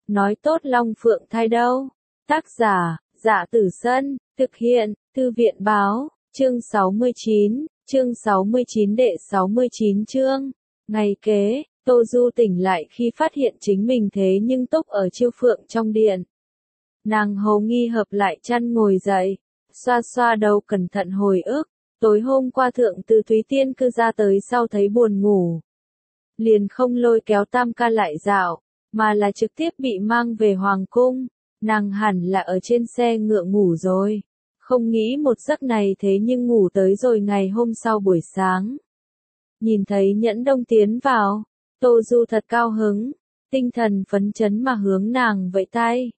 nói tốt Long Phượng thai đâu. Tác giả, Dạ Tử Sân, thực hiện, Thư viện báo, chương 69 đệ 69 chương. Ngày kế, Tô Du tỉnh lại khi phát hiện chính mình thế nhưng túc ở Chiêu Phượng trong điện. Nàng hầu nghi hợp lại chăn ngồi dậy, xoa xoa đầu cẩn thận hồi ức, tối hôm qua thượng từ Thúy Tiên cư ra tới sau thấy buồn ngủ. Liền không lôi kéo Tam ca lại dạo, mà là trực tiếp bị mang về Hoàng cung, nàng hẳn là ở trên xe ngựa ngủ rồi. Không nghĩ một giấc này thế nhưng ngủ tới rồi ngày hôm sau buổi sáng. Nhìn thấy Nhẫn Đông tiến vào, Tô Du thật cao hứng, tinh thần phấn chấn mà hướng nàng vẫy tay.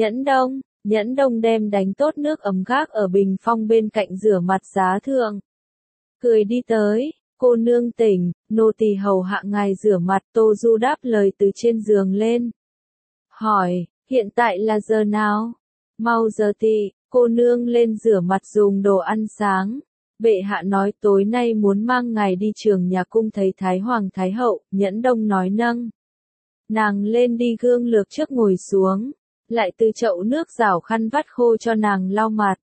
Nhẫn Đông đem đánh tốt nước ấm gác ở bình phong bên cạnh rửa mặt giá thượng. Cười đi tới, cô nương tỉnh, nô tỳ hầu hạ ngài rửa mặt. Tô Du đáp lời từ trên giường lên. Hỏi, hiện tại là giờ nào? Mau giờ tị, cô nương lên rửa mặt dùng đồ ăn sáng. Bệ hạ nói tối nay muốn mang ngài đi trường nhà cung thấy Thái Hoàng Thái Hậu. Nhẫn Đông nói nâng. Nàng lên đi gương lược trước ngồi xuống, lại từ chậu nước rảo khăn vắt khô cho nàng lau mặt.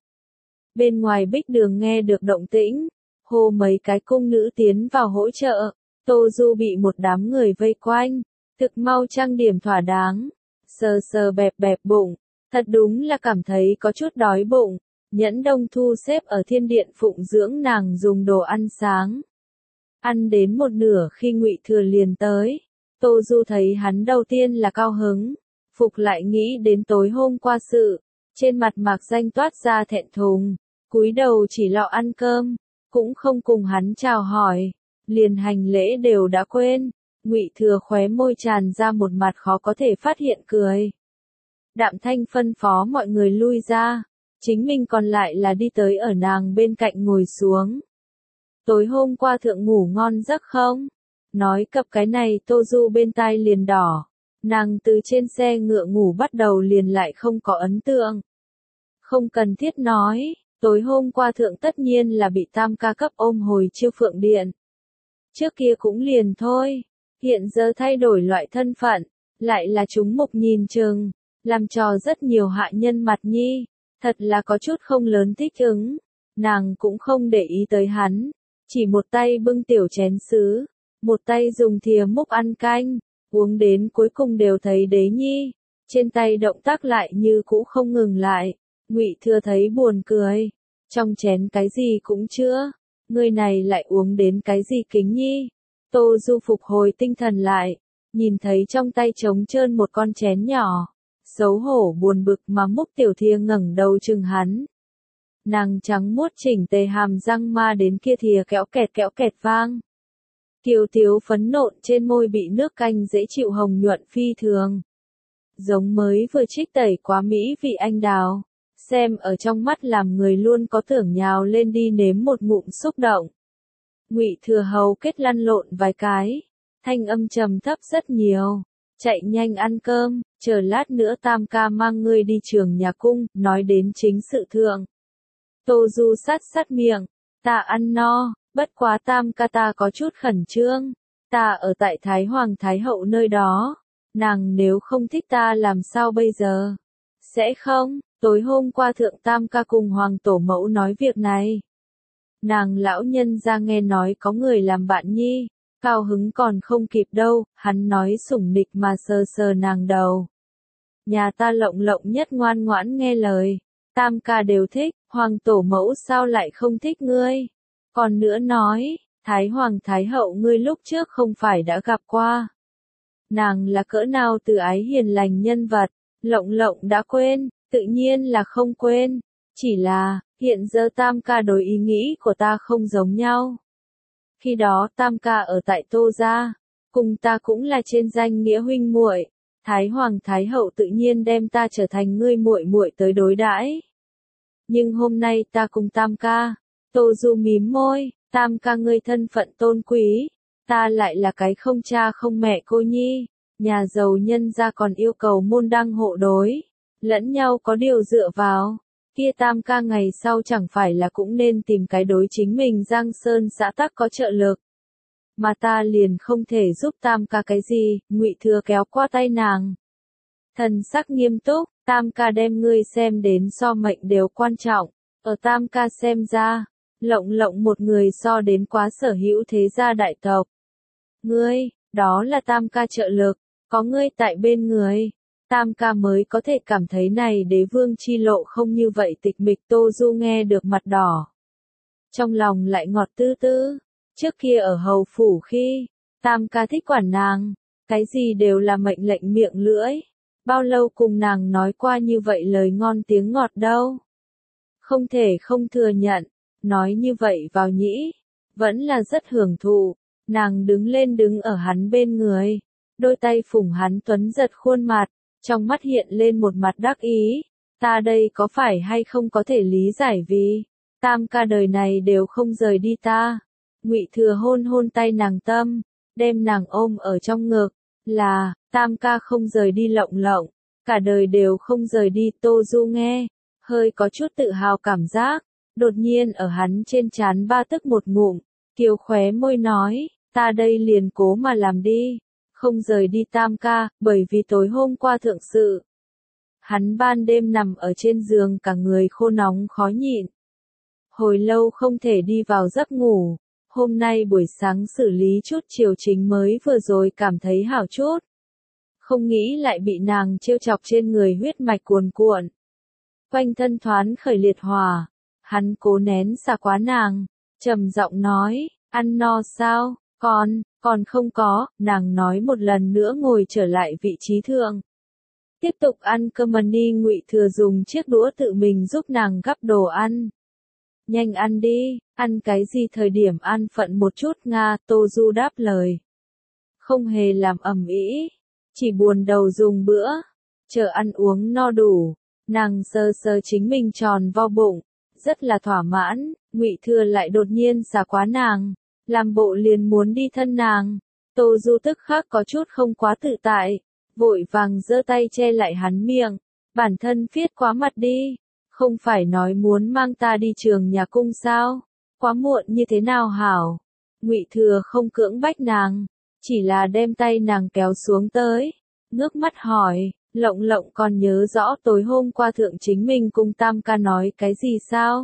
Bên ngoài Bích Đường nghe được động tĩnh, hô mấy cái cung nữ tiến vào hỗ trợ. Tô Du bị một đám người vây quanh, thực mau trang điểm thỏa đáng, sờ sờ bẹp bẹp bụng, thật đúng là cảm thấy có chút đói bụng. Nhẫn Đông thu xếp ở thiên điện phụng dưỡng nàng dùng đồ ăn sáng. Ăn đến một nửa khi Ngụy Thừa liền tới, Tô Du thấy hắn đầu tiên là cao hứng, phục lại nghĩ đến tối hôm qua sự, trên mặt mạc danh toát ra thẹn thùng, cúi đầu chỉ lọ ăn cơm, cũng không cùng hắn chào hỏi, liền hành lễ đều đã quên. Ngụy Thừa khóe môi tràn ra một mặt khó có thể phát hiện cười. Đạm Thanh phân phó mọi người lui ra, chính mình còn lại là đi tới ở nàng bên cạnh ngồi xuống. Tối hôm qua thượng ngủ ngon giấc không? Nói cập cái này Tô Du bên tai liền đỏ, nàng từ trên xe ngựa ngủ bắt đầu liền lại không có ấn tượng. Không cần thiết nói, tối hôm qua thượng tất nhiên là bị Tam ca cấp ôm hồi Chiêu Phượng điện. Trước kia cũng liền thôi, hiện giờ thay đổi loại thân phận, lại là chúng mục nhìn chừng, làm trò rất nhiều hạ nhân mặt nhi, thật là có chút không lớn thích ứng. Nàng cũng không để ý tới hắn, chỉ một tay bưng tiểu chén sứ, một tay dùng thìa múc ăn canh, uống đến cuối cùng đều thấy đế nhi, trên tay động tác lại như cũ không ngừng lại. Ngụy Thừa thấy buồn cười, trong chén cái gì cũng chưa, người này lại uống đến cái gì kính nhi. Tô Du phục hồi tinh thần lại, nhìn thấy trong tay trống trơn một con chén nhỏ, xấu hổ buồn bực mà múc tiểu thìa ngẩng đầu chừng hắn. Nàng trắng muốt chỉnh tề hàm răng ma đến kia thìa kéo kẹt vang. Kiều thiếu phấn nộn trên môi bị nước canh dễ chịu hồng nhuận phi thường. Giống mới vừa trích tẩy quá mỹ vị anh đào, xem ở trong mắt làm người luôn có tưởng nhào lên đi nếm một ngụm xúc động. Ngụy Thừa hầu kết lăn lộn vài cái, thanh âm trầm thấp rất nhiều. Chạy nhanh ăn cơm, chờ lát nữa Tam ca mang ngươi đi trường nhà cung. Nói đến chính sự thượng, Tô Du sát miệng, ta ăn no, bất quá Tam ca ta có chút khẩn trương, ta ở tại Thái Hoàng Thái Hậu nơi đó, nàng nếu không thích ta làm sao bây giờ? Sẽ không, tối hôm qua thượng Tam ca cùng Hoàng tổ mẫu nói việc này. Nàng lão nhân ra nghe nói có người làm bạn nhi, cao hứng còn không kịp đâu, hắn nói sủng nịch mà sờ sờ nàng đầu. Nhà ta lộng nhất ngoan ngoãn nghe lời, Tam ca đều thích, Hoàng tổ mẫu sao lại không thích ngươi? Còn nữa nói, Thái Hoàng Thái Hậu ngươi lúc trước không phải đã gặp qua. Nàng là cỡ nào từ ái hiền lành nhân vật, lộng đã quên, tự nhiên là không quên, chỉ là, hiện giờ Tam ca đối ý nghĩ của ta không giống nhau. Khi đó Tam ca ở tại Tô gia, cùng ta cũng là trên danh nghĩa huynh muội, Thái Hoàng Thái Hậu tự nhiên đem ta trở thành ngươi muội muội tới đối đãi. Nhưng hôm nay ta cùng Tam ca, Tô Du mím môi, Tam ca ngươi thân phận tôn quý, ta lại là cái không cha không mẹ cô nhi, nhà giàu nhân gia còn yêu cầu môn đăng hộ đối, lẫn nhau có điều dựa vào. Kia Tam ca ngày sau chẳng phải là cũng nên tìm cái đối chính mình Giang Sơn xã tắc có trợ lực. Mà ta liền không thể giúp Tam ca cái gì. Ngụy Thừa kéo qua tay nàng. Thần sắc nghiêm túc, Tam ca đem ngươi xem đến so mệnh đều quan trọng. Ở Tam ca xem ra, Lộng Lộng một người so đến quá sở hữu thế gia đại tộc. Ngươi, đó là Tam ca trợ lực, có ngươi tại bên người. Tam ca mới có thể cảm thấy này đế vương chi lộ không như vậy tịch mịch. Tô Du nghe được mặt đỏ. Trong lòng lại ngọt tư tư. Trước kia ở hầu phủ khi, Tam ca thích quản nàng, cái gì đều là mệnh lệnh miệng lưỡi. Bao lâu cùng nàng nói qua như vậy lời ngon tiếng ngọt đâu. Không thể không thừa nhận, nói như vậy vào nhĩ, vẫn là rất hưởng thụ. Nàng đứng lên đứng ở hắn bên người, đôi tay phủng hắn tuấn giật khuôn mặt, trong mắt hiện lên một mặt đắc ý. Ta đây có phải hay không có thể lý giải vì, Tam ca đời này đều không rời đi ta. Ngụy Thừa hôn hôn tay nàng tâm, đem nàng ôm ở trong ngực, là, Tam ca không rời đi Lộng Lộng, cả đời đều không rời đi. Tô Du nghe, hơi có chút tự hào cảm giác, đột nhiên ở hắn trên trán ba tức một ngụm, kiều khóe môi nói, ta đây liền cố mà làm đi, không rời đi Tam ca, bởi vì tối hôm qua thượng sự. Hắn ban đêm nằm ở trên giường cả người khô nóng khó nhịn. Hồi lâu không thể đi vào giấc ngủ, hôm nay buổi sáng xử lý chút chiều chính mới vừa rồi cảm thấy hảo chút. Không nghĩ lại bị nàng trêu chọc trên người huyết mạch cuồn cuộn. Quanh thân thoáng khởi liệt hỏa, hắn cố nén xả quá nàng, trầm giọng nói, ăn no sao, còn không có, nàng nói một lần nữa ngồi trở lại vị trí thượng. Tiếp tục ăn cơm đi. Ngụy Thừa dùng chiếc đũa tự mình giúp nàng gắp đồ ăn. Nhanh ăn đi, ăn cái gì thời điểm ăn phận một chút Nga. Tô Du đáp lời. Không hề làm ầm ĩ, chỉ buồn đầu dùng bữa, chờ ăn uống no đủ, nàng sờ sờ chính mình tròn vo bụng, rất là thỏa mãn. Ngụy Thừa lại đột nhiên xả quá nàng, làm bộ liền muốn đi thân nàng. Tô Du tức khắc có chút không quá tự tại, vội vàng giơ tay che lại hắn miệng, bản thân viết quá mặt đi, không phải nói muốn mang ta đi Trường Nhà Cung sao, quá muộn như thế nào hảo. Ngụy Thừa không cưỡng bách nàng, chỉ là đem tay nàng kéo xuống tới, ngước mắt hỏi, Lộng Lộng còn nhớ rõ tối hôm qua thượng chính mình cùng Tam ca nói cái gì sao?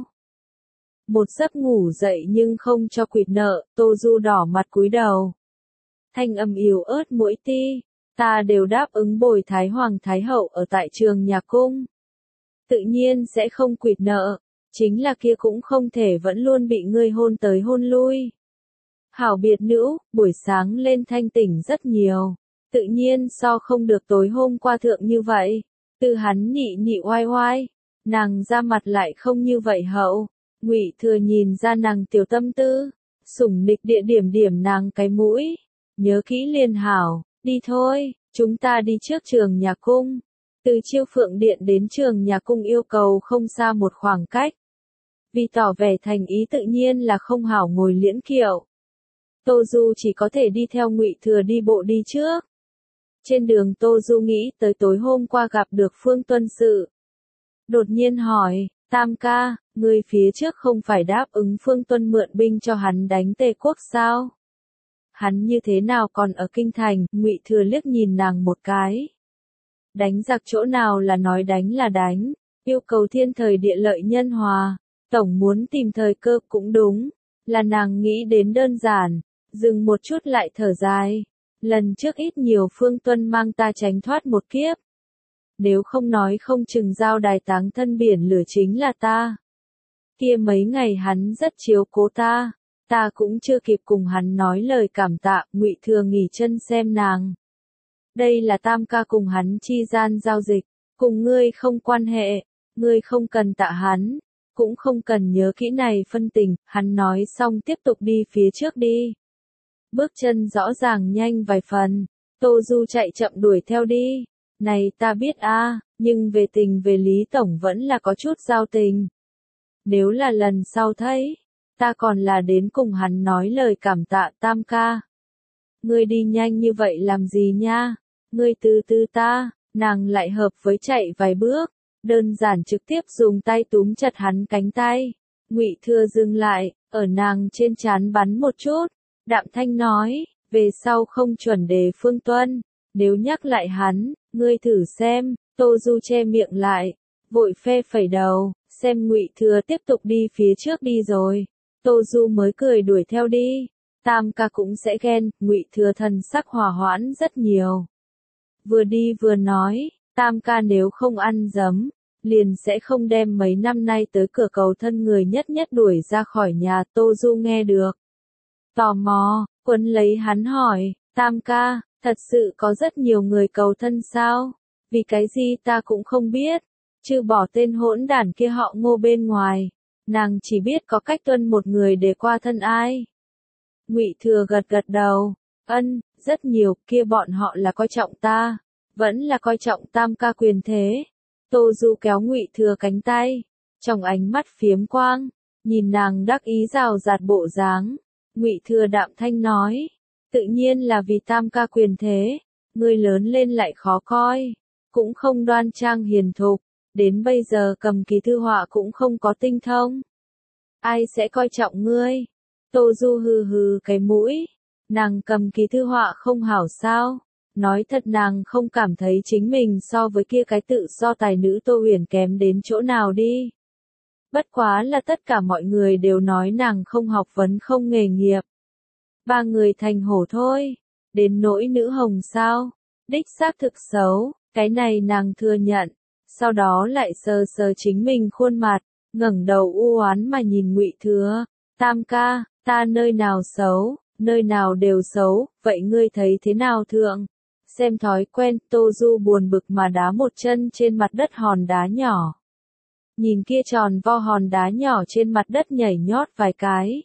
Một giấc ngủ dậy nhưng không cho quỵt nợ. Tô Du đỏ mặt cúi đầu, thanh âm yếu ớt mỗi ti, ta đều đáp ứng bồi Thái Hoàng Thái Hậu ở tại Trường Nhà Cung. Tự nhiên sẽ không quỵt nợ, chính là kia cũng không thể vẫn luôn bị ngươi hôn tới hôn lui. Hảo biệt nữ, buổi sáng lên thanh tỉnh rất nhiều, tự nhiên so không được tối hôm qua thượng như vậy. Từ hắn nhị nhị oai oai, nàng ra mặt lại không như vậy hậu. Ngụy Thừa nhìn ra nàng tiểu tâm tư, sủng nịch địa điểm điểm nàng cái mũi, nhớ kỹ liền hảo, đi thôi, chúng ta đi trước Trường Nhà Cung. Từ Chiêu Phượng Điện đến Trường Nhà Cung yêu cầu không xa một khoảng cách. Vì tỏ vẻ thành ý tự nhiên là không hảo ngồi liễn kiệu. Tô Du chỉ có thể đi theo Ngụy Thừa đi bộ đi trước. Trên đường Tô Du nghĩ tới tối hôm qua gặp được Phương Tuân sự. Đột nhiên hỏi, Tam ca, ngươi phía trước không phải đáp ứng Phương Tuân mượn binh cho hắn đánh Tề quốc sao? Hắn như thế nào còn ở kinh thành? Ngụy Thừa liếc nhìn nàng một cái. Đánh giặc chỗ nào là nói đánh là đánh, yêu cầu thiên thời địa lợi nhân hòa, tổng muốn tìm thời cơ cũng đúng, là nàng nghĩ đến đơn giản, dừng một chút lại thở dài. Lần trước ít nhiều Phương Tuân mang ta tránh thoát một kiếp. Nếu không nói không chừng giao đài táng thân biển lửa chính là ta. Kia mấy ngày hắn rất chiếu cố ta cũng chưa kịp cùng hắn nói lời cảm tạ. Ngụy Thừa nghỉ chân xem nàng. Đây là Tam ca cùng hắn chi gian giao dịch, cùng ngươi không quan hệ, ngươi không cần tạ hắn, cũng không cần nhớ kỹ này phân tình. Hắn nói xong tiếp tục đi phía trước đi. Bước chân rõ ràng nhanh vài phần, Tô Du chạy chậm đuổi theo đi. Này ta biết a, nhưng về tình về lý tổng vẫn là có chút giao tình. Nếu là lần sau thấy, ta còn là đến cùng hắn nói lời cảm tạ. Tam ca, ngươi đi nhanh như vậy làm gì nha? Ngươi từ từ ta. Nàng lại hợp với chạy vài bước, đơn giản trực tiếp dùng tay túm chặt hắn cánh tay. Ngụy Thừa dừng lại, ở nàng trên trán bắn một chút, đạm thanh nói, về sau không chuẩn đề Phương Tuân, nếu nhắc lại hắn, Ngươi thử xem, Tô Du che miệng lại, vội phe phẩy đầu, xem Ngụy Thừa tiếp tục đi phía trước đi rồi. Tô Du mới cười đuổi theo đi. Tam ca cũng sẽ ghen, Ngụy Thừa thần sắc hòa hoãn rất nhiều. Vừa đi vừa nói, Tam ca nếu không ăn dấm, liền sẽ không đem mấy năm nay tới cửa cầu thân người nhất nhất đuổi ra khỏi nhà. Tô Du nghe được. Tò mò, quấn lấy hắn hỏi, Tam ca, thật sự có rất nhiều người cầu thân sao? Vì cái gì ta cũng không biết, trừ bỏ tên hỗn đản kia họ Ngô bên ngoài, nàng chỉ biết có Cách Tuân một người để qua thân ai. Ngụy Thừa gật gật đầu, ân, rất nhiều, kia bọn họ là coi trọng ta, vẫn là coi trọng Tam ca quyền thế. Tô Du kéo Ngụy Thừa cánh tay, trong ánh mắt phiếm quang, nhìn nàng đắc ý rào rạt bộ dáng. Ngụy Thừa đạm thanh nói, tự nhiên là vì Tam ca quyền thế, ngươi lớn lên lại khó coi, cũng không đoan trang hiền thục, đến bây giờ cầm ký thư họa cũng không có tinh thông. Ai sẽ coi trọng ngươi? Tô Du hừ hừ cái mũi, nàng cầm ký thư họa không hảo sao? Nói thật nàng không cảm thấy chính mình so với kia cái tự so tài nữ Tô Huyền kém đến chỗ nào đi. Bất quá là tất cả mọi người đều nói nàng không học vấn không nghề nghiệp. Ba người thành hổ thôi, đến nỗi nữ hồng sao, đích xác thực xấu, cái này nàng thừa nhận, sau đó lại sờ sờ chính mình khuôn mặt, ngẩng đầu u oán mà nhìn Ngụy Thừa, Tam ca, ta nơi nào xấu, nơi nào đều xấu, vậy ngươi thấy thế nào thượng? Xem thói quen, Tô Du buồn bực mà đá một chân trên mặt đất hòn đá nhỏ. Nhìn kia tròn vo hòn đá nhỏ trên mặt đất nhảy nhót vài cái.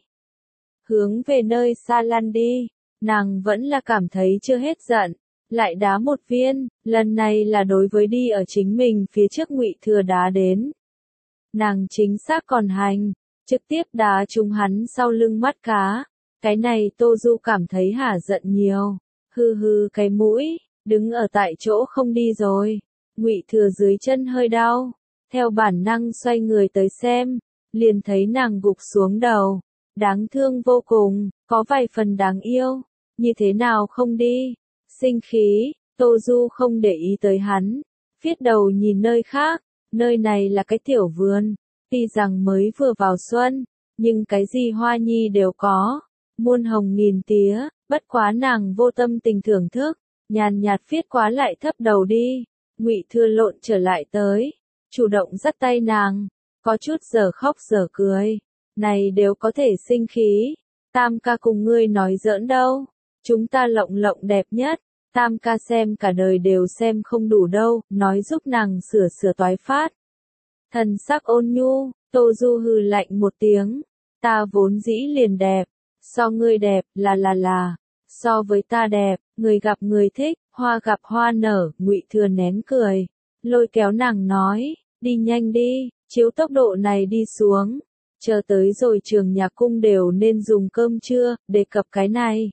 Hướng về nơi xa lăn đi, nàng vẫn là cảm thấy chưa hết giận, lại đá một viên, lần này là đối với đi ở chính mình phía trước Ngụy Thừa đá đến. Nàng chính xác còn hành, trực tiếp đá trúng hắn sau lưng mắt cá, cái này Tô Du cảm thấy hả giận nhiều, hừ hừ cái mũi, đứng ở tại chỗ không đi rồi. Ngụy Thừa dưới chân hơi đau, theo bản năng xoay người tới xem, liền thấy nàng gục xuống đầu, đáng thương vô cùng, có vài phần đáng yêu, như thế nào không đi, sinh khí, Tô Du không để ý tới hắn, viết đầu nhìn nơi khác, nơi này là cái tiểu vườn, tuy rằng mới vừa vào xuân, nhưng cái gì hoa nhi đều có, muôn hồng nghìn tía, bất quá nàng vô tâm tình thưởng thức, nhàn nhạt viết quá lại thấp đầu đi, Ngụy Thừa lộn trở lại tới, chủ động dắt tay nàng, có chút giờ khóc giờ cười, này đều có thể sinh khí, Tam ca cùng ngươi nói giỡn đâu, chúng ta lộng lộng đẹp nhất, Tam ca xem cả đời đều xem không đủ đâu, nói giúp nàng sửa sửa toái phát. Thần sắc ôn nhu, Tô Du hừ lạnh một tiếng, ta vốn dĩ liền đẹp, so ngươi đẹp, là, so với ta đẹp, người gặp người thích, hoa gặp hoa nở, Ngụy Thừa nén cười, lôi kéo nàng nói, đi nhanh đi, chiếu tốc độ này đi xuống, chờ tới rồi trường nhà cung đều nên dùng cơm trưa, đề cập cái này.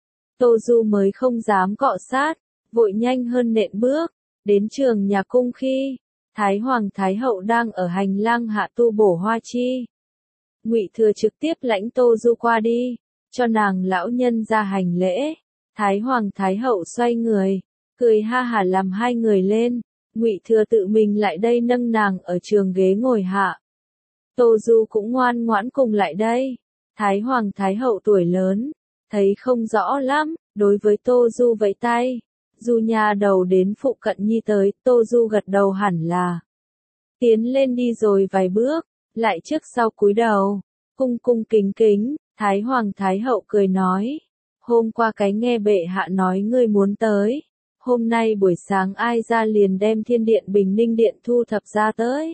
Tô Du mới không dám cọ sát, vội nhanh hơn nện bước, đến trường nhà cung khi, Thái Hoàng Thái Hậu đang ở hành lang hạ tu bổ hoa chi. Ngụy Thừa trực tiếp lãnh Tô Du qua đi, cho nàng lão nhân ra hành lễ, Thái Hoàng Thái Hậu xoay người, cười ha hả làm hai người lên, Ngụy Thừa tự mình lại đây nâng nàng ở trường ghế ngồi hạ. Tô Du cũng ngoan ngoãn cùng lại đây, Thái Hoàng Thái Hậu tuổi lớn, thấy không rõ lắm, đối với Tô Du vẫy tay, Du nhà đầu đến phụ cận nhi tới, Tô Du gật đầu hẳn là. Tiến lên đi rồi vài bước, lại trước sau cúi đầu, cung cung kính kính, Thái Hoàng Thái Hậu cười nói, hôm qua cái nghe bệ hạ nói ngươi muốn tới, hôm nay buổi sáng ai ra liền đem Thiên Điện Bình Ninh Điện thu thập ra tới.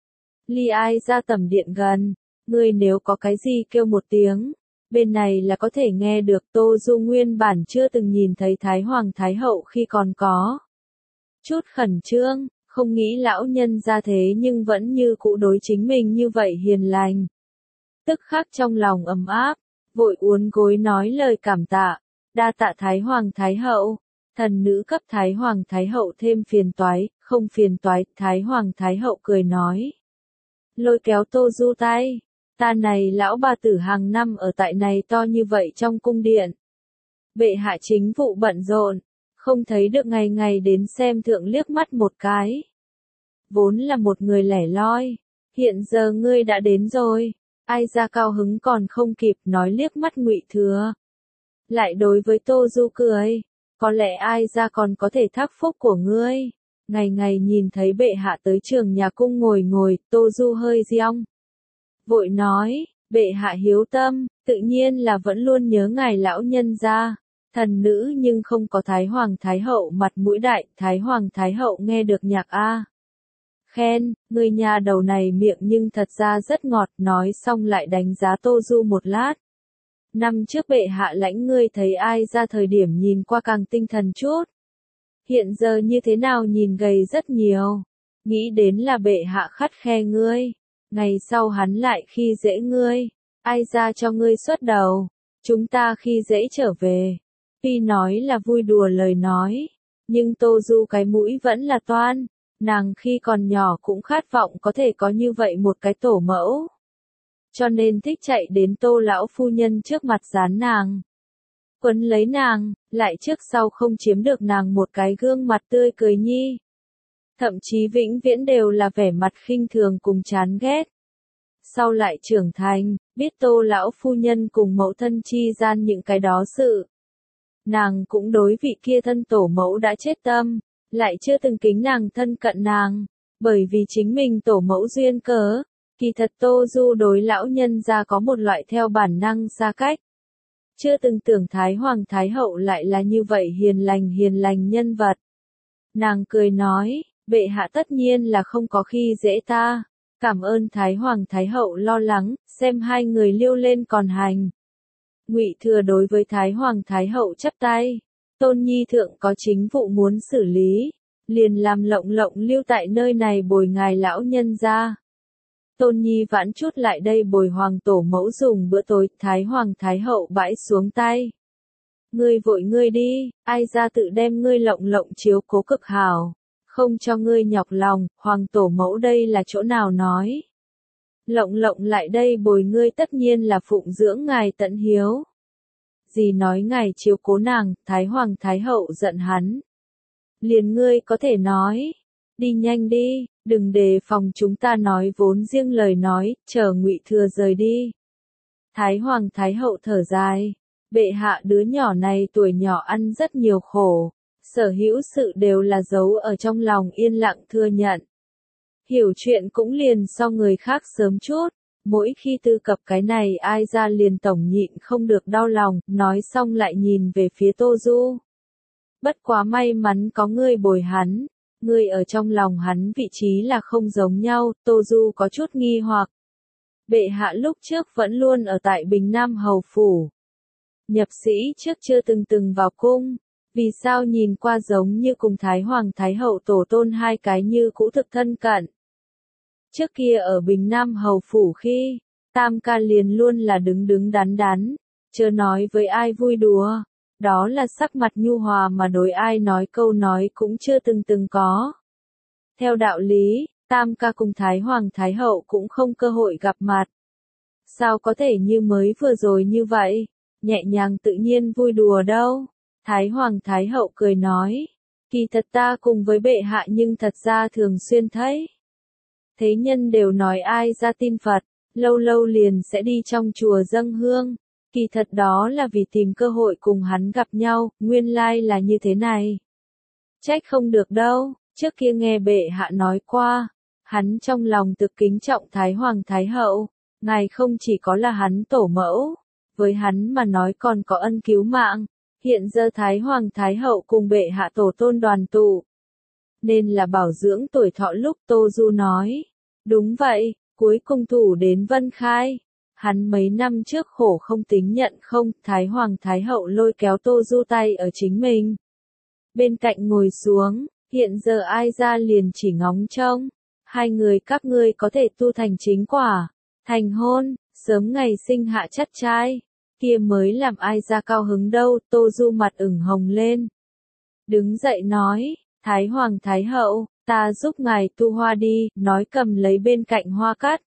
Ly ai ra tầm điện gần, ngươi nếu có cái gì kêu một tiếng, bên này là có thể nghe được. Tô Du nguyên bản chưa từng nhìn thấy Thái Hoàng Thái Hậu khi còn có chút khẩn trương, không nghĩ lão nhân ra thế nhưng vẫn như cũ đối chính mình như vậy hiền lành. Tức khắc trong lòng ấm áp, vội uốn gối nói lời cảm tạ, đa tạ Thái Hoàng Thái Hậu, thần nữ cấp Thái Hoàng Thái Hậu thêm phiền toái, không phiền toái, Thái Hoàng Thái Hậu cười nói. Lôi kéo Tô Du tay, ta này lão bà tử hàng năm ở tại này to như vậy trong cung điện. Bệ hạ chính vụ bận rộn, không thấy được ngày ngày đến xem thượng liếc mắt một cái. Vốn là một người lẻ loi, hiện giờ ngươi đã đến rồi. Ai ra cao hứng còn không kịp nói liếc mắt Ngụy Thừa. Lại đối với Tô Du cười, có lẽ ai ra còn có thể thác phúc của ngươi. Ngày ngày nhìn thấy bệ hạ tới trường nhà cung ngồi ngồi, Tô Du hơi giong. Vội nói, bệ hạ hiếu tâm, tự nhiên là vẫn luôn nhớ ngài lão nhân gia. Thần nữ nhưng không có Thái Hoàng Thái Hậu mặt mũi đại, Thái Hoàng Thái Hậu nghe được nhạc a. Khen, người nhà đầu này miệng nhưng thật ra rất ngọt, nói xong lại đánh giá Tô Du một lát. Năm trước bệ hạ lãnh ngươi thấy ai ra thời điểm nhìn qua càng tinh thần chút. Hiện giờ như thế nào nhìn gầy rất nhiều. Nghĩ đến là bệ hạ khắt khe ngươi. Ngày sau hắn lại khi dễ ngươi. Ai ra cho ngươi xuất đầu. Chúng ta khi dễ trở về. Tuy nói là vui đùa lời nói. Nhưng Tô Du cái mũi vẫn là toan. Nàng khi còn nhỏ cũng khát vọng có thể có như vậy một cái tổ mẫu. Cho nên thích chạy đến Tô lão phu nhân trước mặt dán nàng. Quấn lấy nàng, lại trước sau không chiếm được nàng một cái gương mặt tươi cười nhi. Thậm chí vĩnh viễn đều là vẻ mặt khinh thường cùng chán ghét. Sau lại trưởng thành, biết Tô lão phu nhân cùng mẫu thân chi gian những cái đó sự. Nàng cũng đối vị kia thân tổ mẫu đã chết tâm, lại chưa từng kính nàng thân cận nàng, bởi vì chính mình tổ mẫu duyên cớ. Kỳ thật Tô Du đối lão nhân gia có một loại theo bản năng xa cách. Chưa từng tưởng Thái Hoàng Thái Hậu lại là như vậy hiền lành nhân vật. Nàng cười nói, bệ hạ tất nhiên là không có khi dễ ta. Cảm ơn Thái Hoàng Thái Hậu lo lắng, xem hai người liêu lên còn hành. Ngụy Thừa đối với Thái Hoàng Thái Hậu chắp tay. Tôn Nhi thượng có chính vụ muốn xử lý. Liền làm lộng lưu tại nơi này bồi ngài lão nhân gia. Tôn Nhi vãn chút lại đây bồi hoàng tổ mẫu dùng bữa tối, Thái Hoàng Thái Hậu bãi xuống tay. Ngươi vội ngươi đi, ai ra tự đem ngươi lộng chiếu cố cực hảo, không cho ngươi nhọc lòng, hoàng tổ mẫu đây là chỗ nào nói. Lộng lại đây bồi ngươi tất nhiên là phụng dưỡng ngài tận hiếu. Gì nói ngài chiếu cố nàng, Thái Hoàng Thái Hậu giận hắn. Liền ngươi có thể nói, đi nhanh đi. Đừng đề phòng chúng ta nói vốn riêng lời nói, chờ Ngụy Thừa rời đi. Thái Hoàng Thái Hậu thở dài, bệ hạ đứa nhỏ này tuổi nhỏ ăn rất nhiều khổ, sở hữu sự đều là giấu ở trong lòng yên lặng thừa nhận. Hiểu chuyện cũng liền so người khác sớm chút, mỗi khi tư cập cái này ai ra liền tổng nhịn không được đau lòng, nói xong lại nhìn về phía Tô Du. Bất quá may mắn có ngươi bồi hắn. Ngươi ở trong lòng hắn vị trí là không giống nhau, Tô Du có chút nghi hoặc. Bệ hạ lúc trước vẫn luôn ở tại Bình Nam Hầu Phủ. Nhập sĩ trước chưa từng vào cung, vì sao nhìn qua giống như cùng Thái Hoàng Thái Hậu tổ tôn hai cái như cũ thực thân cận. Trước kia ở Bình Nam Hầu Phủ khi, Tam ca liền luôn là đứng đắn, chưa nói với ai vui đùa. Đó là sắc mặt nhu hòa mà đối ai nói câu nói cũng chưa từng có. Theo đạo lý, Tam ca cùng Thái Hoàng Thái Hậu cũng không cơ hội gặp mặt. Sao có thể như mới vừa rồi như vậy, nhẹ nhàng tự nhiên vui đùa đâu. Thái Hoàng Thái Hậu cười nói, kỳ thật ta cùng với bệ hạ nhưng thật ra thường xuyên thấy. Thế nhân đều nói ai ra tin Phật, lâu liền sẽ đi trong chùa dâng hương. Kỳ thật đó là vì tìm cơ hội cùng hắn gặp nhau, nguyên lai là như thế này. Trách không được đâu, trước kia nghe bệ hạ nói qua, hắn trong lòng thực kính trọng Thái Hoàng Thái Hậu, ngài không chỉ có là hắn tổ mẫu, với hắn mà nói còn có ân cứu mạng, hiện giờ Thái Hoàng Thái Hậu cùng bệ hạ tổ tôn đoàn tụ. Nên là bảo dưỡng tuổi thọ lúc Tô Du nói, đúng vậy, cuối cùng thủ đến Vân Khai. Hắn mấy năm trước khổ không tính nhận không, Thái Hoàng Thái Hậu lôi kéo Tô Du tay ở chính mình. Bên cạnh ngồi xuống, hiện giờ ai ra liền chỉ ngóng trông. Hai người các ngươi có thể tu thành chính quả, thành hôn, sớm ngày sinh hạ chắt trai. Kia mới làm ai ra cao hứng đâu, Tô Du mặt ửng hồng lên. Đứng dậy nói, Thái Hoàng Thái Hậu, ta giúp ngài tu hoa đi, nói cầm lấy bên cạnh hoa cắt.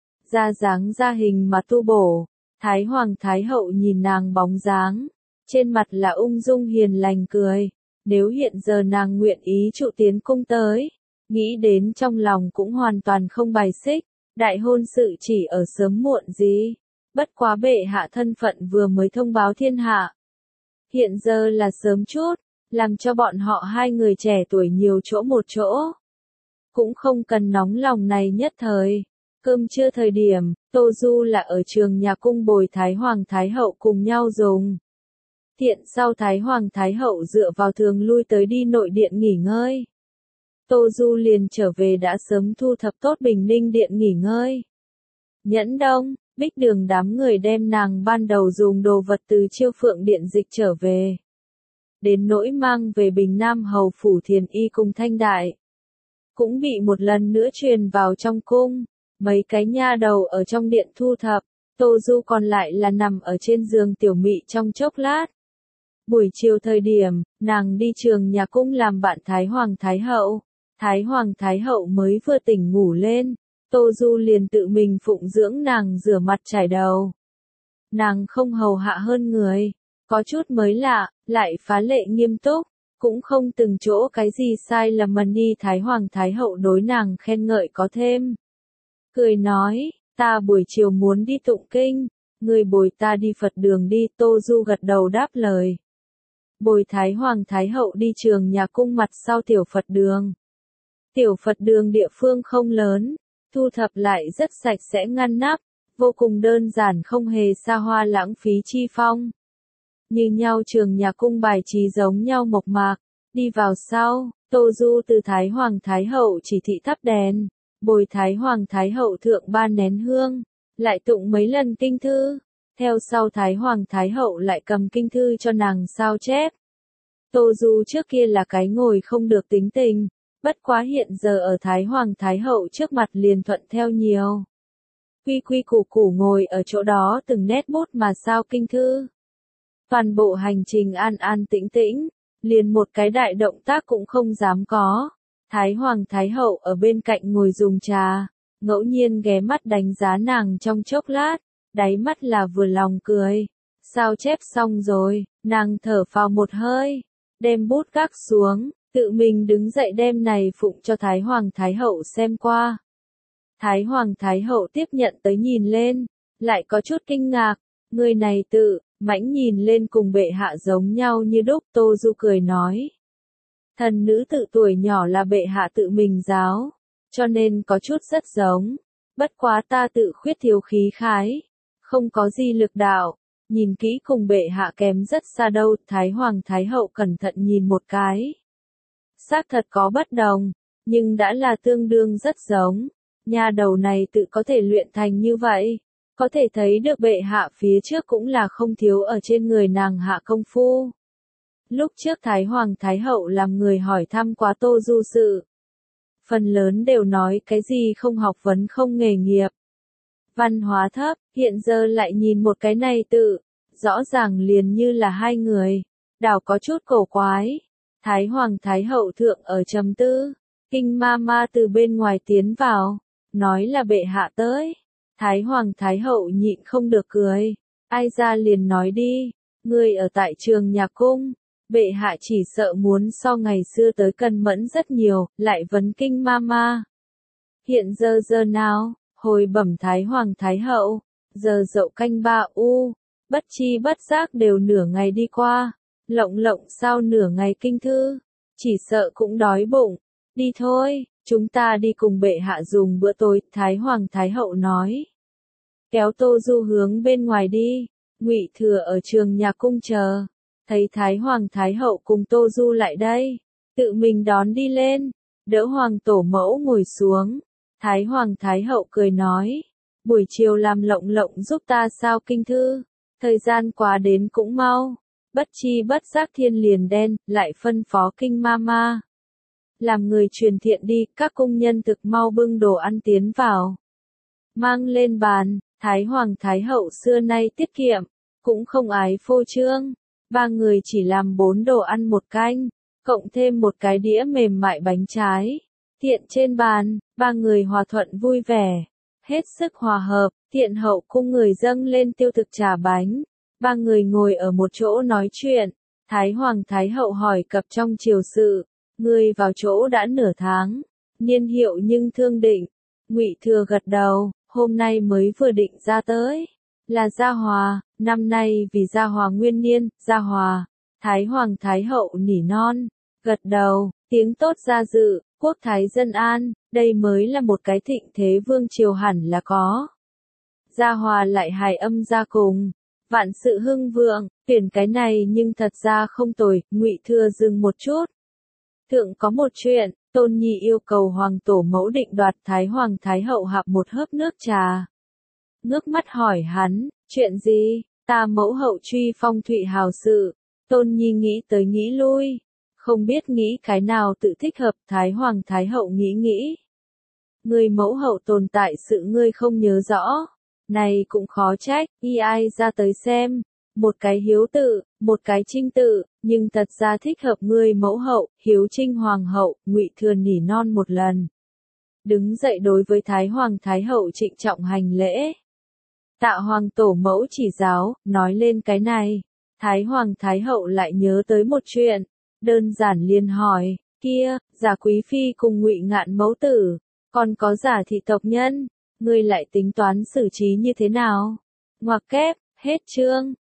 Ra dáng ra hình mà tu bổ, Thái Hoàng Thái Hậu nhìn nàng bóng dáng, trên mặt là ung dung hiền lành cười, Nếu hiện giờ nàng nguyện ý trụ tiến cung tới, nghĩ đến trong lòng cũng hoàn toàn không bài xích, đại hôn sự chỉ ở sớm muộn gì. Bất quá bệ hạ thân phận vừa mới thông báo thiên hạ. Hiện giờ là sớm chút, làm cho bọn họ hai người trẻ tuổi nhiều chỗ một chỗ. Cũng không cần nóng lòng này nhất thời. Cơm trưa thời điểm, Tô Du là ở trường nhà cung bồi Thái Hoàng Thái Hậu cùng nhau dùng. Tiện sau Thái Hoàng Thái Hậu dựa vào thường lui tới đi nội điện nghỉ ngơi. Tô Du liền trở về đã sớm thu thập tốt Bình Ninh điện nghỉ ngơi. Nhẫn Đông, Bích Đường đám người đem nàng ban đầu dùng đồ vật từ Chiêu Phượng điện dịch trở về. Đến nỗi mang về Bình Nam hầu phủ Thiền Y cùng Thanh Đại. Cũng bị một lần nữa truyền vào trong cung. Mấy cái nha đầu ở trong điện thu thập, Tô Du còn lại là nằm ở trên giường tiểu mị trong chốc lát. Buổi chiều thời điểm, nàng đi trường nhà cung làm bạn Thái Hoàng Thái Hậu. Thái Hoàng Thái Hậu mới vừa tỉnh ngủ lên, Tô Du liền tự mình phụng dưỡng nàng rửa mặt chải đầu. Nàng không hầu hạ hơn người, có chút mới lạ, lại phá lệ nghiêm túc, cũng không từng chỗ cái gì sai lầm mần đi. Thái Hoàng Thái Hậu đối nàng khen ngợi có thêm. Cười nói, ta buổi chiều muốn đi tụng kinh, người bồi ta đi Phật đường đi. Tô Du gật đầu đáp lời. Bồi Thái Hoàng Thái Hậu đi trường nhà cung mặt sau tiểu Phật đường. Tiểu Phật đường địa phương không lớn, thu thập lại rất sạch sẽ ngăn nắp, vô cùng đơn giản không hề xa hoa lãng phí chi phong. Như nhau trường nhà cung bài trí giống nhau mộc mạc, đi vào sau, Tô Du từ Thái Hoàng Thái Hậu chỉ thị thắp đèn, bồi Thái Hoàng Thái Hậu thượng 3 nén hương, lại tụng mấy lần kinh thư, theo sau Thái Hoàng Thái Hậu lại cầm kinh thư cho nàng sao chép. Tô Du trước kia là cái ngồi không được tính tình, bất quá hiện giờ ở Thái Hoàng Thái Hậu trước mặt liền thuận theo nhiều. Quy quy củ củ ngồi ở chỗ đó từng nét bút mà sao kinh thư. Toàn bộ hành trình an an tĩnh tĩnh, liền một cái đại động tác cũng không dám có. Thái Hoàng Thái Hậu ở bên cạnh ngồi dùng trà, ngẫu nhiên ghé mắt đánh giá nàng trong chốc lát, đáy mắt là vừa lòng cười. Sao chép xong rồi, nàng thở phào một hơi, đem bút gác xuống, tự mình đứng dậy đem này phụng cho Thái Hoàng Thái Hậu xem qua. Thái Hoàng Thái Hậu tiếp nhận tới nhìn lên, lại có chút kinh ngạc, người này tự, mãnh nhìn lên cùng bệ hạ giống nhau như đúc. Tô Du cười nói. Thần nữ tự tuổi nhỏ là bệ hạ tự mình giáo, cho nên có chút rất giống, bất quá ta tự khuyết thiếu khí khái, không có gì lực đạo, nhìn kỹ cùng bệ hạ kém rất xa đâu. Thái Hoàng Thái Hậu cẩn thận nhìn một cái. Xác thật có bất đồng, nhưng đã là tương đương rất giống, nha đầu này tự có thể luyện thành như vậy, có thể thấy được bệ hạ phía trước cũng là không thiếu ở trên người nàng hạ công phu. Lúc trước Thái Hoàng Thái Hậu làm người hỏi thăm quá Tô Du sự. Phần lớn đều nói cái gì không học vấn không nghề nghiệp. Văn hóa thấp, hiện giờ lại nhìn một cái này tự, rõ ràng liền như là hai người, đảo có chút cổ quái. Thái Hoàng Thái Hậu thượng ở trầm tư, Kinh ma ma từ bên ngoài tiến vào, nói là bệ hạ tới. Thái Hoàng Thái Hậu nhịn không được cười, ai ra liền nói đi, người ở tại trường nhà cung. Bệ hạ chỉ sợ muốn so ngày xưa tới cân mẫn rất nhiều, lại vấn Kinh ma ma. Hiện giờ nào, hồi bẩm Thái Hoàng Thái Hậu, giờ dậu canh 3 bất chi bất giác đều nửa ngày đi qua, lộng sao nửa ngày kinh thư, chỉ sợ cũng đói bụng, đi thôi, chúng ta đi cùng bệ hạ dùng bữa tối. Thái Hoàng Thái Hậu nói, kéo Tô Du hướng bên ngoài đi. Ngụy Thừa ở trường nhà cung chờ. Thấy Thái Hoàng Thái Hậu cùng Tô Du lại đây, tự mình đón đi lên, đỡ Hoàng Tổ mẫu ngồi xuống. Thái Hoàng Thái Hậu cười nói, buổi chiều làm lộng giúp ta sao kinh thư, thời gian quá đến cũng mau, bất chi bất giác thiên liền đen, lại phân phó Kinh ma ma. Làm người truyền thiện đi, các cung nhân thực mau bưng đồ ăn tiến vào. Mang lên bàn, Thái Hoàng Thái Hậu xưa nay tiết kiệm, cũng không ái phô trương. 3 người chỉ làm 4 đồ ăn một canh, cộng thêm một cái đĩa mềm mại bánh trái. Tiện trên bàn, 3 người hòa thuận vui vẻ, hết sức hòa hợp. Tiện hậu cung người dâng lên tiêu thực trà bánh, 3 người ngồi ở một chỗ nói chuyện. Thái Hoàng Thái Hậu hỏi cập trong triều sự, ngươi vào chỗ đã nửa tháng, niên hiệu nhưng thương định. Ngụy Thừa gật đầu, hôm nay mới vừa định ra tới, là Gia Hòa, năm nay vì Gia Hòa nguyên niên, Gia Hòa. Thái Hoàng Thái Hậu nỉ non, gật đầu, tiếng tốt gia dự, quốc thái dân an, đây mới là một cái thịnh thế vương triều hẳn là có. Gia Hòa lại hài âm ra cùng, vạn sự hưng vượng, tuyển cái này nhưng thật ra không tồi. Ngụy Thừa dừng một chút. Thượng có một chuyện, Tôn Nhi yêu cầu Hoàng tổ mẫu định đoạt. Thái Hoàng Thái Hậu hạp một hớp nước trà. Ngước mắt hỏi hắn, chuyện gì? Ta mẫu hậu truy phong Thụy Hào sự. Tôn Nhi nghĩ tới nghĩ lui, không biết nghĩ cái nào tự thích hợp. Thái Hoàng Thái Hậu nghĩ nghĩ. Người mẫu hậu tồn tại sự ngươi không nhớ rõ. Này cũng khó trách, ai ra tới xem. Một cái hiếu tự, một cái trinh tự, nhưng thật ra thích hợp ngươi mẫu hậu, hiếu trinh hoàng hậu. Ngụy Thừa nỉ non một lần. Đứng dậy đối với Thái Hoàng Thái Hậu trịnh trọng hành lễ. Tạ Hoàng tổ mẫu chỉ giáo, nói lên cái này. Thái Hoàng Thái Hậu lại nhớ tới một chuyện, đơn giản liền hỏi, kia, Giả Quý Phi cùng Ngụy Ngạn mẫu tử, còn có Giả thị tộc nhân, ngươi lại tính toán xử trí như thế nào? Ngoặc kép, hết chương.